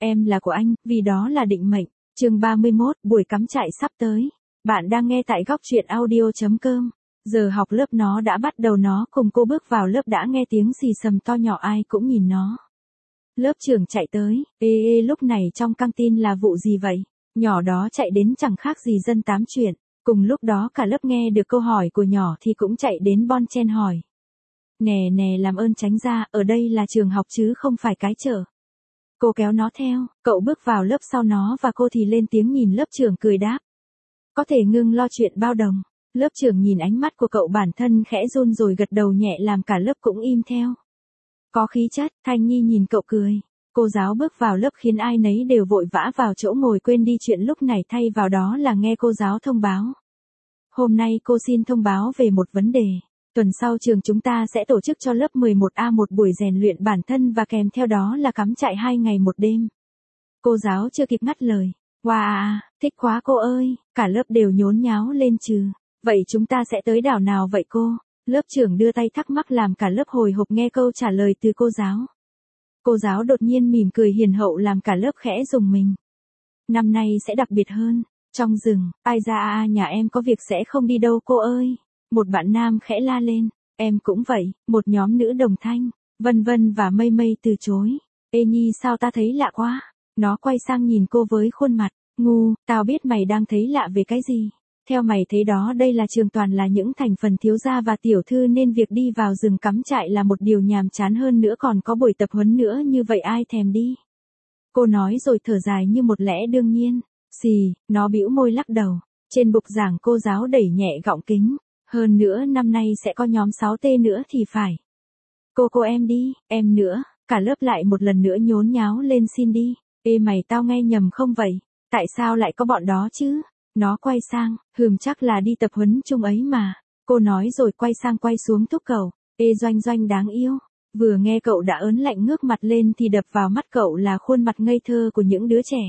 Em là của anh, vì đó là định mệnh. Chương 31, buổi cắm trại sắp tới. Bạn đang nghe tại góc truyện audio.com. Giờ học lớp nó đã bắt đầu, nó cùng cô bước vào lớp đã nghe tiếng xì xầm to nhỏ, ai cũng nhìn nó. Lớp trưởng chạy tới, lúc này trong căng tin là vụ gì vậy? Nhỏ đó chạy đến chẳng khác gì dân tám chuyện. Cùng lúc đó cả lớp nghe được câu hỏi của nhỏ thì cũng chạy đến bon chen hỏi. Nè nè, làm ơn tránh ra, ở đây là trường học chứ không phải cái chợ. Cô kéo nó theo, cậu bước vào lớp sau nó và cô thì lên tiếng nhìn lớp trưởng cười đáp. Có thể ngưng lo chuyện bao đồng. Lớp trưởng nhìn ánh mắt của cậu bản thân khẽ run rồi gật đầu nhẹ làm cả lớp cũng im theo. Có khí chất, Thanh Nhi nhìn cậu cười. Cô giáo bước vào lớp khiến ai nấy đều vội vã vào chỗ ngồi quên đi chuyện lúc này, thay vào đó là nghe cô giáo thông báo. Hôm nay cô xin thông báo về một vấn đề. Tuần sau trường chúng ta sẽ tổ chức cho lớp 11A một buổi rèn luyện bản thân và kèm theo đó là cắm trại 2 ngày 1 đêm. Cô giáo chưa kịp ngắt lời. Wow, thích quá cô ơi, cả lớp đều nhốn nháo lên trừ. Vậy chúng ta sẽ tới đảo nào vậy cô? Lớp trưởng đưa tay thắc mắc làm cả lớp hồi hộp nghe câu trả lời từ cô giáo. Cô giáo đột nhiên mỉm cười hiền hậu làm cả lớp khẽ rùng mình. Năm nay sẽ đặc biệt hơn. Trong rừng, ai ra nhà em có việc sẽ không đi đâu cô ơi. Một bạn nam khẽ la lên, em cũng vậy, một nhóm nữ đồng thanh, Vân Vân và Mây Mây từ chối. Ê Nhi, sao ta thấy lạ quá? Nó quay sang nhìn cô với khuôn mặt, ngu, tao biết mày đang thấy lạ về cái gì. Theo mày thấy đó, đây là trường toàn là những thành phần thiếu gia và tiểu thư nên việc đi vào rừng cắm trại là một điều nhàm chán, hơn nữa còn có buổi tập huấn nữa, như vậy ai thèm đi. Cô nói rồi thở dài như một lẽ đương nhiên. Xì, nó bĩu môi lắc đầu. Trên bục giảng cô giáo đẩy nhẹ gọng kính. Hơn nữa năm nay sẽ có nhóm 6T nữa thì phải. Cô em đi, em nữa. Cả lớp lại một lần nữa nhốn nháo lên xin đi. Ê mày, tao nghe nhầm không vậy? Tại sao lại có bọn đó chứ? Nó quay sang, chắc là đi tập huấn chung ấy mà. Cô nói rồi quay xuống thúc cậu. Ê Doanh Doanh đáng yêu. Vừa nghe cậu đã ớn lạnh ngước mặt lên thì đập vào mắt cậu là khuôn mặt ngây thơ của những đứa trẻ.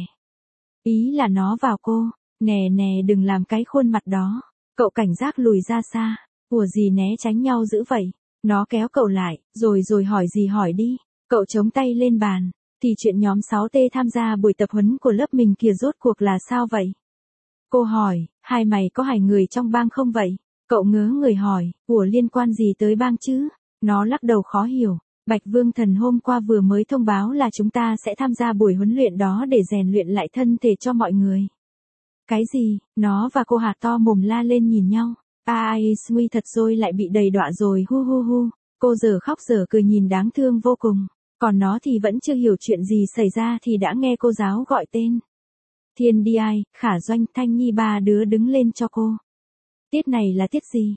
Ý là nó vào cô. Nè nè, đừng làm cái khuôn mặt đó. Cậu cảnh giác lùi ra xa. Ủa gì né tránh nhau dữ vậy? Nó kéo cậu lại, rồi hỏi gì hỏi đi. Cậu chống tay lên bàn. Thì chuyện nhóm 6T tham gia buổi tập huấn của lớp mình kìa, rốt cuộc là sao vậy? Cô hỏi, hai mày có hài người trong bang không vậy? Cậu ngớ người hỏi, ủa liên quan gì tới bang chứ? Nó lắc đầu khó hiểu. Bạch Vương Thần hôm qua vừa mới thông báo là chúng ta sẽ tham gia buổi huấn luyện đó để rèn luyện lại thân thể cho mọi người. Cái gì? Nó và cô há to mồm la lên nhìn nhau. Ai nguy thật rồi, lại bị đầy đọa rồi, hu hu hu. Cô giờ khóc giờ cười nhìn đáng thương vô cùng. Còn nó thì vẫn chưa hiểu chuyện gì xảy ra thì đã nghe cô giáo gọi tên. Thiên đi ai, Khả Doanh, Thanh Nhi, ba đứa đứng lên cho cô. Tiết này là tiết gì?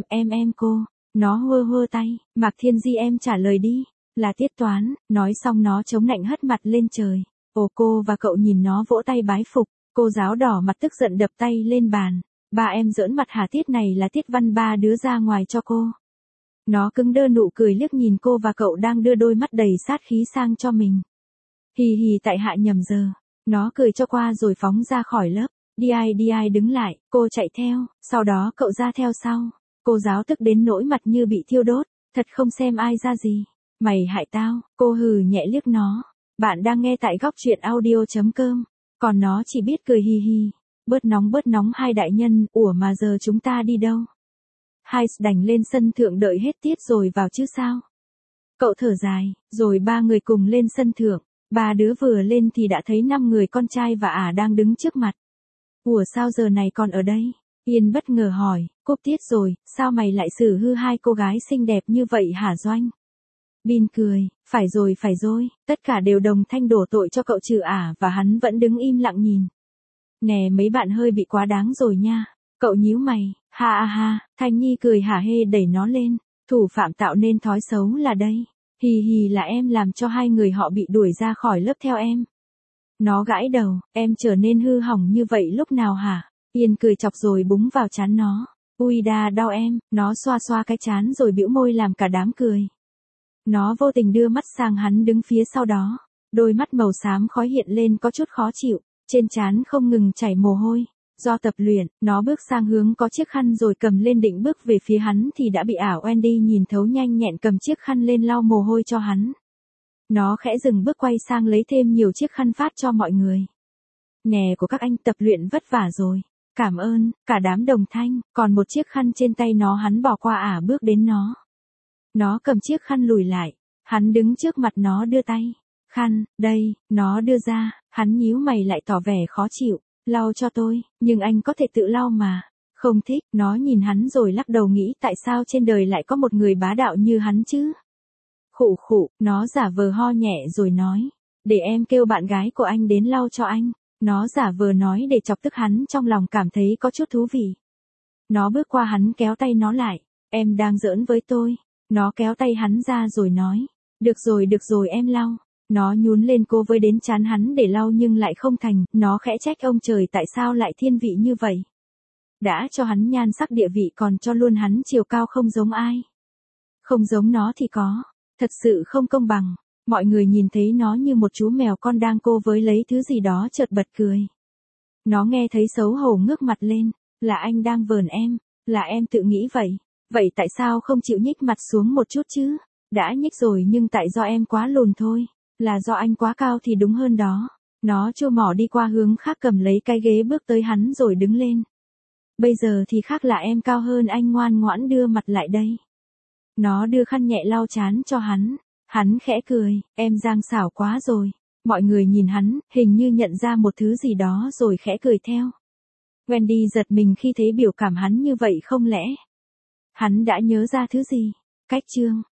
Em cô. Nó hơ tay, Mạc Thiên Di em trả lời đi. Là tiết toán. Nói xong nó chống nạnh hất mặt lên trời. Ồ, cô và cậu nhìn nó vỗ tay bái phục. Cô giáo đỏ mặt tức giận đập tay lên bàn. Ba em giỡn mặt hả? Tiết này là tiết văn, ba đứa ra ngoài cho cô. Nó cứng đơ nụ cười liếc nhìn cô và cậu đang đưa đôi mắt đầy sát khí sang cho mình. Hì hì, tại hạ nhầm giờ. Nó cười cho qua rồi phóng ra khỏi lớp. Đi ai đứng lại, cô chạy theo, sau đó cậu ra theo sau. Cô giáo tức đến nỗi mặt như bị thiêu đốt, thật không xem ai ra gì. Mày hại tao, cô hừ nhẹ liếc nó. Bạn đang nghe tại góc truyện audio.com. Còn nó chỉ biết cười hì hì. Bớt nóng hai đại nhân, ủa mà giờ chúng ta đi đâu? Hai đành lên sân thượng đợi hết tiết rồi vào chứ sao? Cậu thở dài, rồi ba người cùng lên sân thượng. Ba đứa vừa lên thì đã thấy 5 người con trai và ả đang đứng trước mặt. Ủa sao giờ này còn ở đây? Yên bất ngờ hỏi, cúp tiết rồi, sao mày lại xử hư hai cô gái xinh đẹp như vậy hả Doanh? Bin cười, phải rồi, tất cả đều đồng thanh đổ tội cho cậu trừ ả và hắn vẫn đứng im lặng nhìn. Nè mấy bạn hơi bị quá đáng rồi nha. Cậu nhíu mày, ha, Thanh Nhi cười hả hê đẩy nó lên. Thủ phạm tạo nên thói xấu là đây. Hì hì, là em làm cho hai người họ bị đuổi ra khỏi lớp theo em. Nó gãi đầu, em trở nên hư hỏng như vậy lúc nào hả? Yên cười chọc rồi búng vào trán nó. Ui đà, đau em. Nó xoa cái trán rồi bĩu môi làm cả đám cười. Nó vô tình đưa mắt sang hắn đứng phía sau đó. Đôi mắt màu xám khói hiện lên có chút khó chịu. Trên trán không ngừng chảy mồ hôi. Do tập luyện, nó bước sang hướng có chiếc khăn rồi cầm lên định bước về phía hắn thì đã bị ảo Wendy nhìn thấu, nhanh nhẹn cầm chiếc khăn lên lau mồ hôi cho hắn. Nó khẽ dừng bước quay sang lấy thêm nhiều chiếc khăn phát cho mọi người. Nè của các anh tập luyện vất vả rồi. Cảm ơn, cả đám đồng thanh, còn một chiếc khăn trên tay nó hắn bỏ qua bước đến nó. Nó cầm chiếc khăn lùi lại, hắn đứng trước mặt nó đưa tay. Khăn, đây, nó đưa ra, hắn nhíu mày lại tỏ vẻ khó chịu, lau cho tôi, nhưng anh có thể tự lau mà. Không thích, nó nhìn hắn rồi lắc đầu nghĩ tại sao trên đời lại có một người bá đạo như hắn chứ. Khụ khụ, nó giả vờ ho nhẹ rồi nói, để em kêu bạn gái của anh đến lau cho anh. Nó giả vờ nói để chọc tức hắn trong lòng cảm thấy có chút thú vị. Nó bước qua hắn kéo tay nó lại, em đang giỡn với tôi. Nó kéo tay hắn ra rồi nói, được rồi em lau. Nó nhún lên cố với đến trán hắn để lau nhưng lại không thành, nó khẽ trách ông trời tại sao lại thiên vị như vậy. Đã cho hắn nhan sắc địa vị còn cho luôn hắn chiều cao không giống ai. Không giống nó thì có, thật sự không công bằng. Mọi người nhìn thấy nó như một chú mèo con đang cô với lấy thứ gì đó chợt bật cười. Nó nghe thấy xấu hổ ngước mặt lên, là anh đang vờn em, là em tự nghĩ vậy. Vậy tại sao không chịu nhích mặt xuống một chút chứ? Đã nhích rồi nhưng tại do em quá lùn thôi, là do anh quá cao thì đúng hơn đó. Nó chua mỏ đi qua hướng khác cầm lấy cái ghế bước tới hắn rồi đứng lên. Bây giờ thì khác là em cao hơn anh ngoan ngoãn đưa mặt lại đây. Nó đưa khăn nhẹ lau trán cho hắn. Hắn khẽ cười, em giang xảo quá rồi. Mọi người nhìn hắn, hình như nhận ra một thứ gì đó rồi khẽ cười theo. Wendy giật mình khi thấy biểu cảm hắn như vậy không lẽ. Hắn đã nhớ ra thứ gì? Cách chương